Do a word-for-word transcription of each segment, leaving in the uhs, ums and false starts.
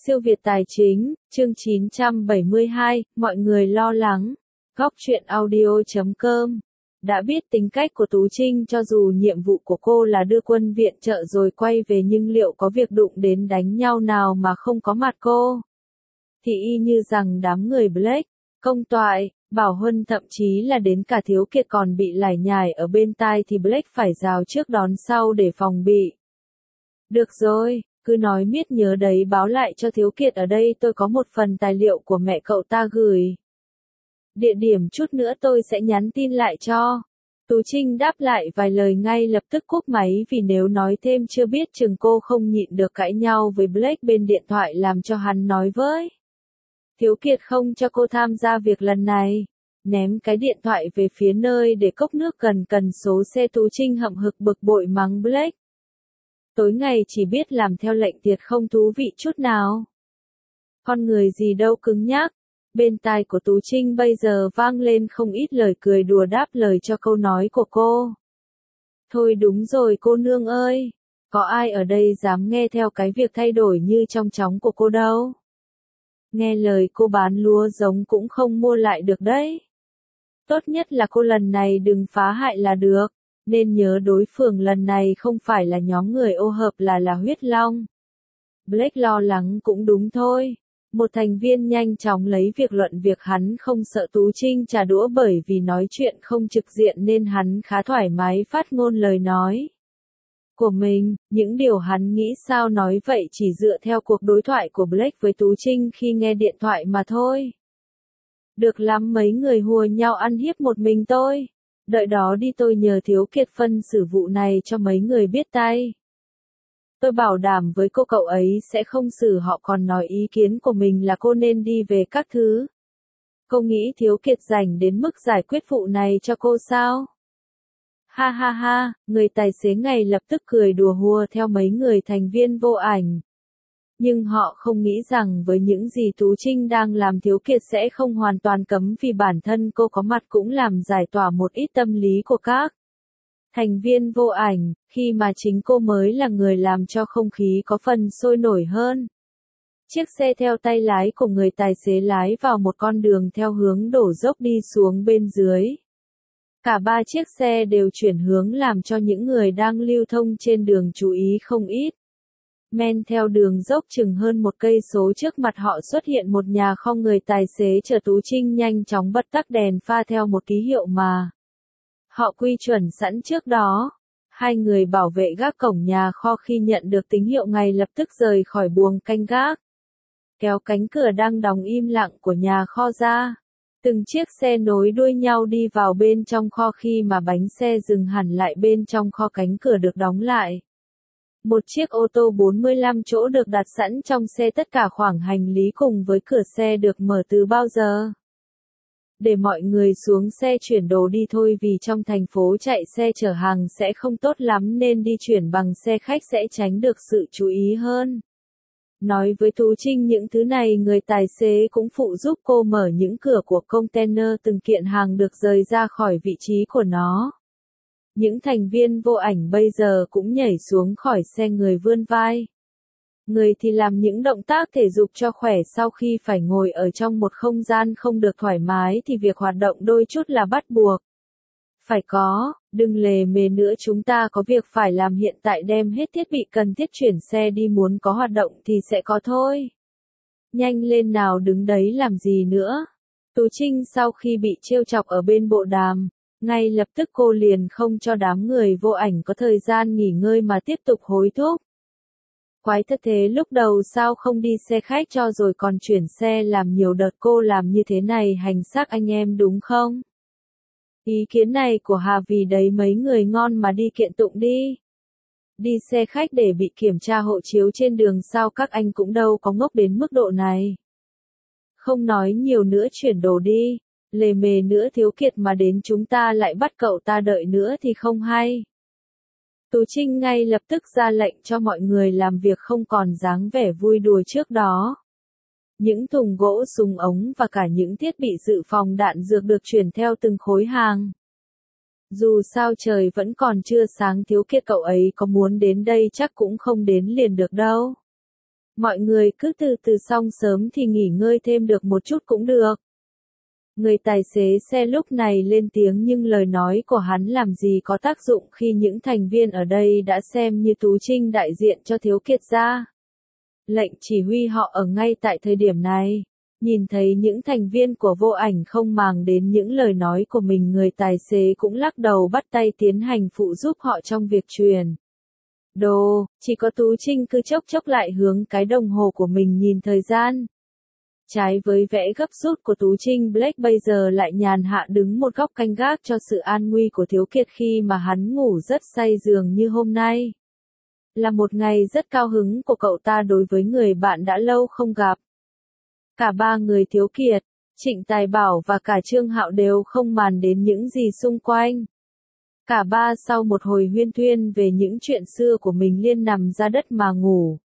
Siêu Việt Tài Chính, chương chín trăm bảy mươi hai, mọi người lo lắng. Góc truyện audio chấm com. Đã biết tính cách của Tú Trinh, cho dù nhiệm vụ của cô là đưa quân viện trợ rồi quay về, nhưng liệu có việc đụng đến đánh nhau nào mà không có mặt cô? Thì y như rằng đám người Black, Công Toại, Bảo Huân, thậm chí là đến cả Thiếu Kiệt còn bị lải nhải ở bên tai thì Black phải rào trước đón sau để phòng bị. Được rồi, cứ nói miết nhớ đấy, báo lại cho Thiếu Kiệt ở đây, tôi có một phần tài liệu của mẹ cậu ta gửi. Địa điểm chút nữa tôi sẽ nhắn tin lại cho. Tú Trinh đáp lại vài lời ngay lập tức cúp máy, vì nếu nói thêm chưa biết chừng cô không nhịn được cãi nhau với Black bên điện thoại, làm cho hắn nói với Thiếu Kiệt không cho cô tham gia việc lần này. Ném cái điện thoại về phía nơi để cốc nước gần cần số xe, Tú Trinh hậm hực bực bội mắng Black. Tối ngày chỉ biết làm theo lệnh tiệt, không thú vị chút nào. Con người gì đâu cứng nhắc. Bên tai của Tú Trinh bây giờ vang lên không ít lời cười đùa đáp lời cho câu nói của cô. Thôi đúng rồi cô nương ơi, có ai ở đây dám nghe theo cái việc thay đổi như trong chóng của cô đâu. Nghe lời cô bán lúa giống cũng không mua lại được đấy. Tốt nhất là cô lần này đừng phá hại là được. Nên nhớ đối phương lần này không phải là nhóm người ô hợp, là là huyết long. Black lo lắng cũng đúng thôi. Một thành viên nhanh chóng lấy việc luận việc, hắn không sợ Tú Trinh trả đũa, bởi vì nói chuyện không trực diện nên hắn khá thoải mái phát ngôn lời nói của mình. Những điều hắn nghĩ sao nói vậy chỉ dựa theo cuộc đối thoại của Black với Tú Trinh khi nghe điện thoại mà thôi. Được lắm, mấy người hùa nhau ăn hiếp một mình tôi. Đợi đó đi, tôi nhờ Thiếu Kiệt phân xử vụ này cho mấy người biết tay. Tôi bảo đảm với cô cậu ấy sẽ không xử họ, còn nói ý kiến của mình là cô nên đi về các thứ. Cô nghĩ Thiếu Kiệt rảnh đến mức giải quyết vụ này cho cô sao? Ha ha ha, người tài xế ngay lập tức cười đùa hùa theo mấy người thành viên vô ảnh. Nhưng họ không nghĩ rằng với những gì Tú Trinh đang làm, Thiếu Kiệt sẽ không hoàn toàn cấm, vì bản thân cô có mặt cũng làm giải tỏa một ít tâm lý của các thành viên vô ảnh, khi mà chính cô mới là người làm cho không khí có phần sôi nổi hơn. Chiếc xe theo tay lái của người tài xế lái vào một con đường theo hướng đổ dốc đi xuống bên dưới. Cả ba chiếc xe đều chuyển hướng làm cho những người đang lưu thông trên đường chú ý không ít. Men theo đường dốc chừng hơn một cây số, trước mặt họ xuất hiện một nhà kho. Người tài xế chở Tú Trinh nhanh chóng bật tắt đèn pha theo một ký hiệu mà họ quy chuẩn sẵn trước đó. Hai người bảo vệ gác cổng nhà kho khi nhận được tín hiệu ngay lập tức rời khỏi buồng canh gác, kéo cánh cửa đang đóng im lặng của nhà kho ra. Từng chiếc xe nối đuôi nhau đi vào bên trong kho. Khi mà bánh xe dừng hẳn lại bên trong kho, cánh cửa được đóng lại. Một chiếc ô tô bốn mươi lăm chỗ được đặt sẵn trong xe, tất cả khoang hành lý cùng với cửa xe được mở từ bao giờ. Để mọi người xuống xe chuyển đồ đi thôi, vì trong thành phố chạy xe chở hàng sẽ không tốt lắm, nên đi chuyển bằng xe khách sẽ tránh được sự chú ý hơn. Nói với Tú Trinh những thứ này, người tài xế cũng phụ giúp cô mở những cửa của container, từng kiện hàng được rời ra khỏi vị trí của nó. Những thành viên vô ảnh bây giờ cũng nhảy xuống khỏi xe, người vươn vai, người thì làm những động tác thể dục cho khỏe. Sau khi phải ngồi ở trong một không gian không được thoải mái thì việc hoạt động đôi chút là bắt buộc. Phải có, đừng lề mề nữa, chúng ta có việc phải làm hiện tại, đem hết thiết bị cần thiết chuyển xe đi, muốn có hoạt động thì sẽ có thôi. Nhanh lên nào, đứng đấy làm gì nữa. Tú Trinh sau khi bị trêu chọc ở bên bộ đàm, ngay lập tức cô liền không cho đám người vô ảnh có thời gian nghỉ ngơi mà tiếp tục hối thúc. Quái thật thế, lúc đầu sao không đi xe khách cho rồi còn chuyển xe làm nhiều đợt, cô làm như thế này hành xác anh em đúng không? Ý kiến này của Hà vì đấy mấy người ngon mà đi kiện tụng đi. Đi xe khách để bị kiểm tra hộ chiếu trên đường sao, các anh cũng đâu có ngốc đến mức độ này. Không nói nhiều nữa, chuyển đồ đi. Lề mề nữa Thiếu Kiệt mà đến chúng ta lại bắt cậu ta đợi nữa thì không hay. Tú Trinh ngay lập tức ra lệnh cho mọi người làm việc, không còn dáng vẻ vui đùa trước đó. Những thùng gỗ, súng ống và cả những thiết bị dự phòng đạn dược được chuyển theo từng khối hàng. Dù sao trời vẫn còn chưa sáng, Thiếu Kiệt cậu ấy có muốn đến đây chắc cũng không đến liền được đâu. Mọi người cứ từ từ xong sớm thì nghỉ ngơi thêm được một chút cũng được. Người tài xế xe lúc này lên tiếng nhưng lời nói của hắn làm gì có tác dụng khi những thành viên ở đây đã xem như Tú Trinh đại diện cho Thiếu Kiệt gia. Lệnh chỉ huy họ ở ngay tại thời điểm này. Nhìn thấy những thành viên của Vô Ảnh không màng đến những lời nói của mình, người tài xế cũng lắc đầu bắt tay tiến hành phụ giúp họ trong việc truyền đồ. Chỉ có Tú Trinh cứ chốc chốc lại hướng cái đồng hồ của mình nhìn thời gian. Trái với vẻ gấp rút của Tú Trinh, Blake bây giờ lại nhàn hạ đứng một góc canh gác cho sự an nguy của Thiếu Kiệt khi mà hắn ngủ rất say giường như hôm nay. Là một ngày rất cao hứng của cậu ta đối với người bạn đã lâu không gặp. Cả ba người Thiếu Kiệt, Trịnh Tài Bảo và cả Trương Hạo đều không màng đến những gì xung quanh. Cả ba sau một hồi huyên thuyên về những chuyện xưa của mình liền nằm ra đất mà ngủ.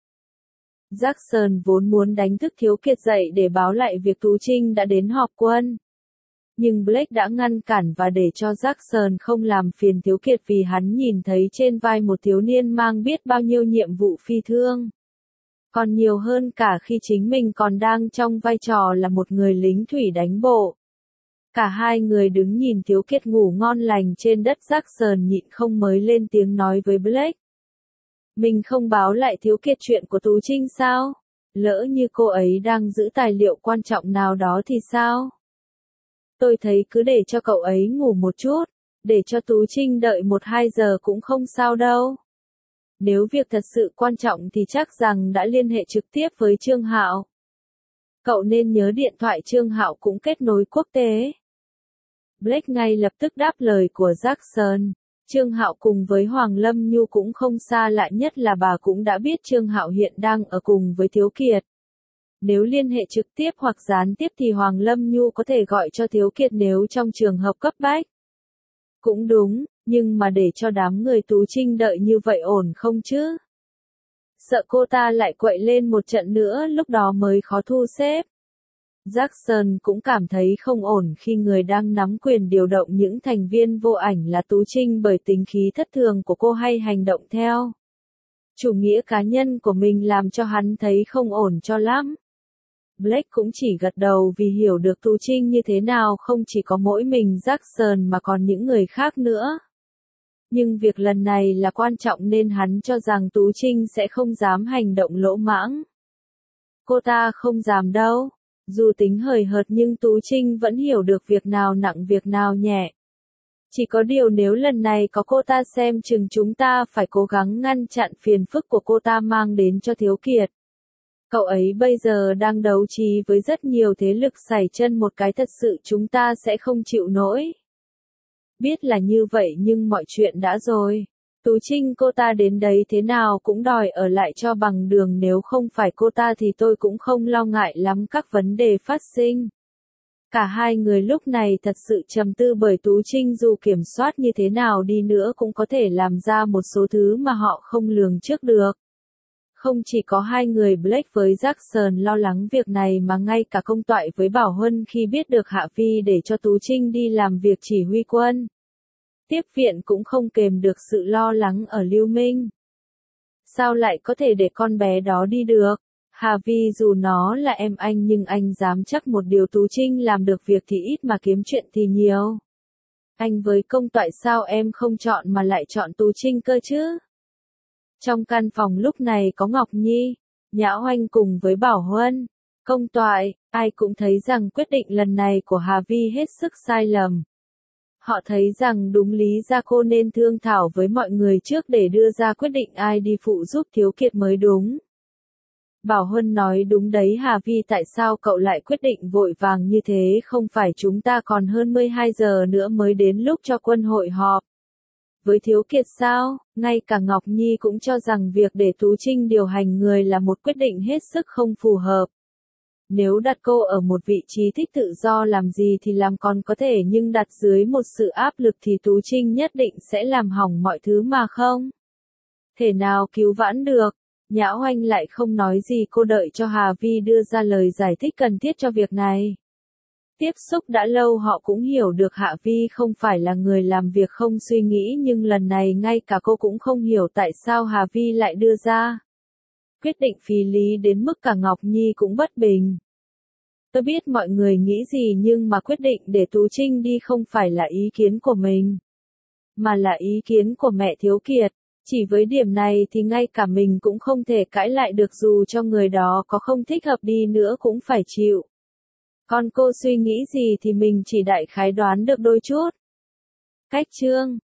Jackson vốn muốn đánh thức Thiếu Kiệt dậy để báo lại việc Tú Trinh đã đến họp quân. Nhưng Blake đã ngăn cản và để cho Jackson không làm phiền Thiếu Kiệt vì hắn nhìn thấy trên vai một thiếu niên mang biết bao nhiêu nhiệm vụ phi thương. Còn nhiều hơn cả khi chính mình còn đang trong vai trò là một người lính thủy đánh bộ. Cả hai người đứng nhìn Thiếu Kiệt ngủ ngon lành trên đất, Jackson nhịn không mới lên tiếng nói với Blake. Mình không báo lại Thiếu Kiệt chuyện của Tú Trinh sao? Lỡ như cô ấy đang giữ tài liệu quan trọng nào đó thì sao? Tôi thấy cứ để cho cậu ấy ngủ một chút, để cho Tú Trinh đợi một hai giờ cũng không sao đâu. Nếu việc thật sự quan trọng thì chắc rằng đã liên hệ trực tiếp với Trương Hạo. Cậu nên nhớ điện thoại Trương Hạo cũng kết nối quốc tế. Blake ngay lập tức đáp lời của Jackson. Trương Hạo cùng với Hoàng Lâm Nhu cũng không xa lạ, nhất là bà cũng đã biết Trương Hạo hiện đang ở cùng với Thiếu Kiệt. Nếu liên hệ trực tiếp hoặc gián tiếp thì Hoàng Lâm Nhu có thể gọi cho Thiếu Kiệt nếu trong trường hợp cấp bách. Cũng đúng, nhưng mà để cho đám người Tú Trinh đợi như vậy ổn không chứ? Sợ cô ta lại quậy lên một trận nữa lúc đó mới khó thu xếp. Jackson cũng cảm thấy không ổn khi người đang nắm quyền điều động những thành viên Vô Ảnh là Tú Trinh, bởi tính khí thất thường của cô hay hành động theo chủ nghĩa cá nhân của mình làm cho hắn thấy không ổn cho lắm. Blake cũng chỉ gật đầu vì hiểu được Tú Trinh như thế nào, không chỉ có mỗi mình Jackson mà còn những người khác nữa. Nhưng việc lần này là quan trọng nên hắn cho rằng Tú Trinh sẽ không dám hành động lỗ mãng. Cô ta không dám đâu. Dù tính hời hợt nhưng Tú Trinh vẫn hiểu được việc nào nặng việc nào nhẹ. Chỉ có điều nếu lần này có cô ta xem chừng chúng ta phải cố gắng ngăn chặn phiền phức của cô ta mang đến cho Thiếu Kiệt. Cậu ấy bây giờ đang đấu trí với rất nhiều thế lực, sảy chân một cái thật sự chúng ta sẽ không chịu nổi. Biết là như vậy nhưng mọi chuyện đã rồi. Tú Trinh cô ta đến đấy thế nào cũng đòi ở lại cho bằng đường, nếu không phải cô ta thì tôi cũng không lo ngại lắm các vấn đề phát sinh. Cả hai người lúc này thật sự trầm tư, bởi Tú Trinh dù kiểm soát như thế nào đi nữa cũng có thể làm ra một số thứ mà họ không lường trước được. Không chỉ có hai người Blake với Jackson lo lắng việc này mà ngay cả Công Toại với Bảo Huân khi biết được Hạ Vi để cho Tú Trinh đi làm việc chỉ huy quân tiếp viện cũng không kềm được sự lo lắng ở Lưu Minh. Sao lại có thể để con bé đó đi được? Hà Vi dù nó là em anh nhưng anh dám chắc một điều, Tú Trinh làm được việc thì ít mà kiếm chuyện thì nhiều. Anh với Công Toại sao em không chọn mà lại chọn Tú Trinh cơ chứ? Trong căn phòng lúc này có Ngọc Nhi, Nhã Oanh cùng với Bảo Huân, Công Toại, ai cũng thấy rằng quyết định lần này của Hà Vi hết sức sai lầm. Họ thấy rằng đúng lý ra cô nên thương thảo với mọi người trước để đưa ra quyết định ai đi phụ giúp Thiếu Kiệt mới đúng. Bảo Huân nói đúng đấy Hà Vi, tại sao cậu lại quyết định vội vàng như thế, không phải chúng ta còn hơn mười hai giờ nữa mới đến lúc cho quân hội họp với Thiếu Kiệt sao? Ngay cả Ngọc Nhi cũng cho rằng việc để Tú Trinh điều hành người là một quyết định hết sức không phù hợp. Nếu đặt cô ở một vị trí thích tự do làm gì thì làm còn có thể, nhưng đặt dưới một sự áp lực thì Tú Trinh nhất định sẽ làm hỏng mọi thứ mà không thể nào cứu vãn được. Nhã Oanh lại không nói gì, cô đợi cho Hà Vi đưa ra lời giải thích cần thiết cho việc này. Tiếp xúc đã lâu họ cũng hiểu được Hạ Vi không phải là người làm việc không suy nghĩ, nhưng lần này ngay cả cô cũng không hiểu tại sao Hà Vi lại đưa ra Quyết định phí lý đến mức cả Ngọc Nhi cũng bất bình. Tôi biết mọi người nghĩ gì nhưng mà quyết định để Tú Trinh đi không phải là ý kiến của mình, mà là ý kiến của mẹ Thiếu Kiệt. Chỉ với điểm này thì ngay cả mình cũng không thể cãi lại được, dù cho người đó có không thích hợp đi nữa cũng phải chịu. Còn cô suy nghĩ gì thì mình chỉ đại khái đoán được đôi chút. Cách chương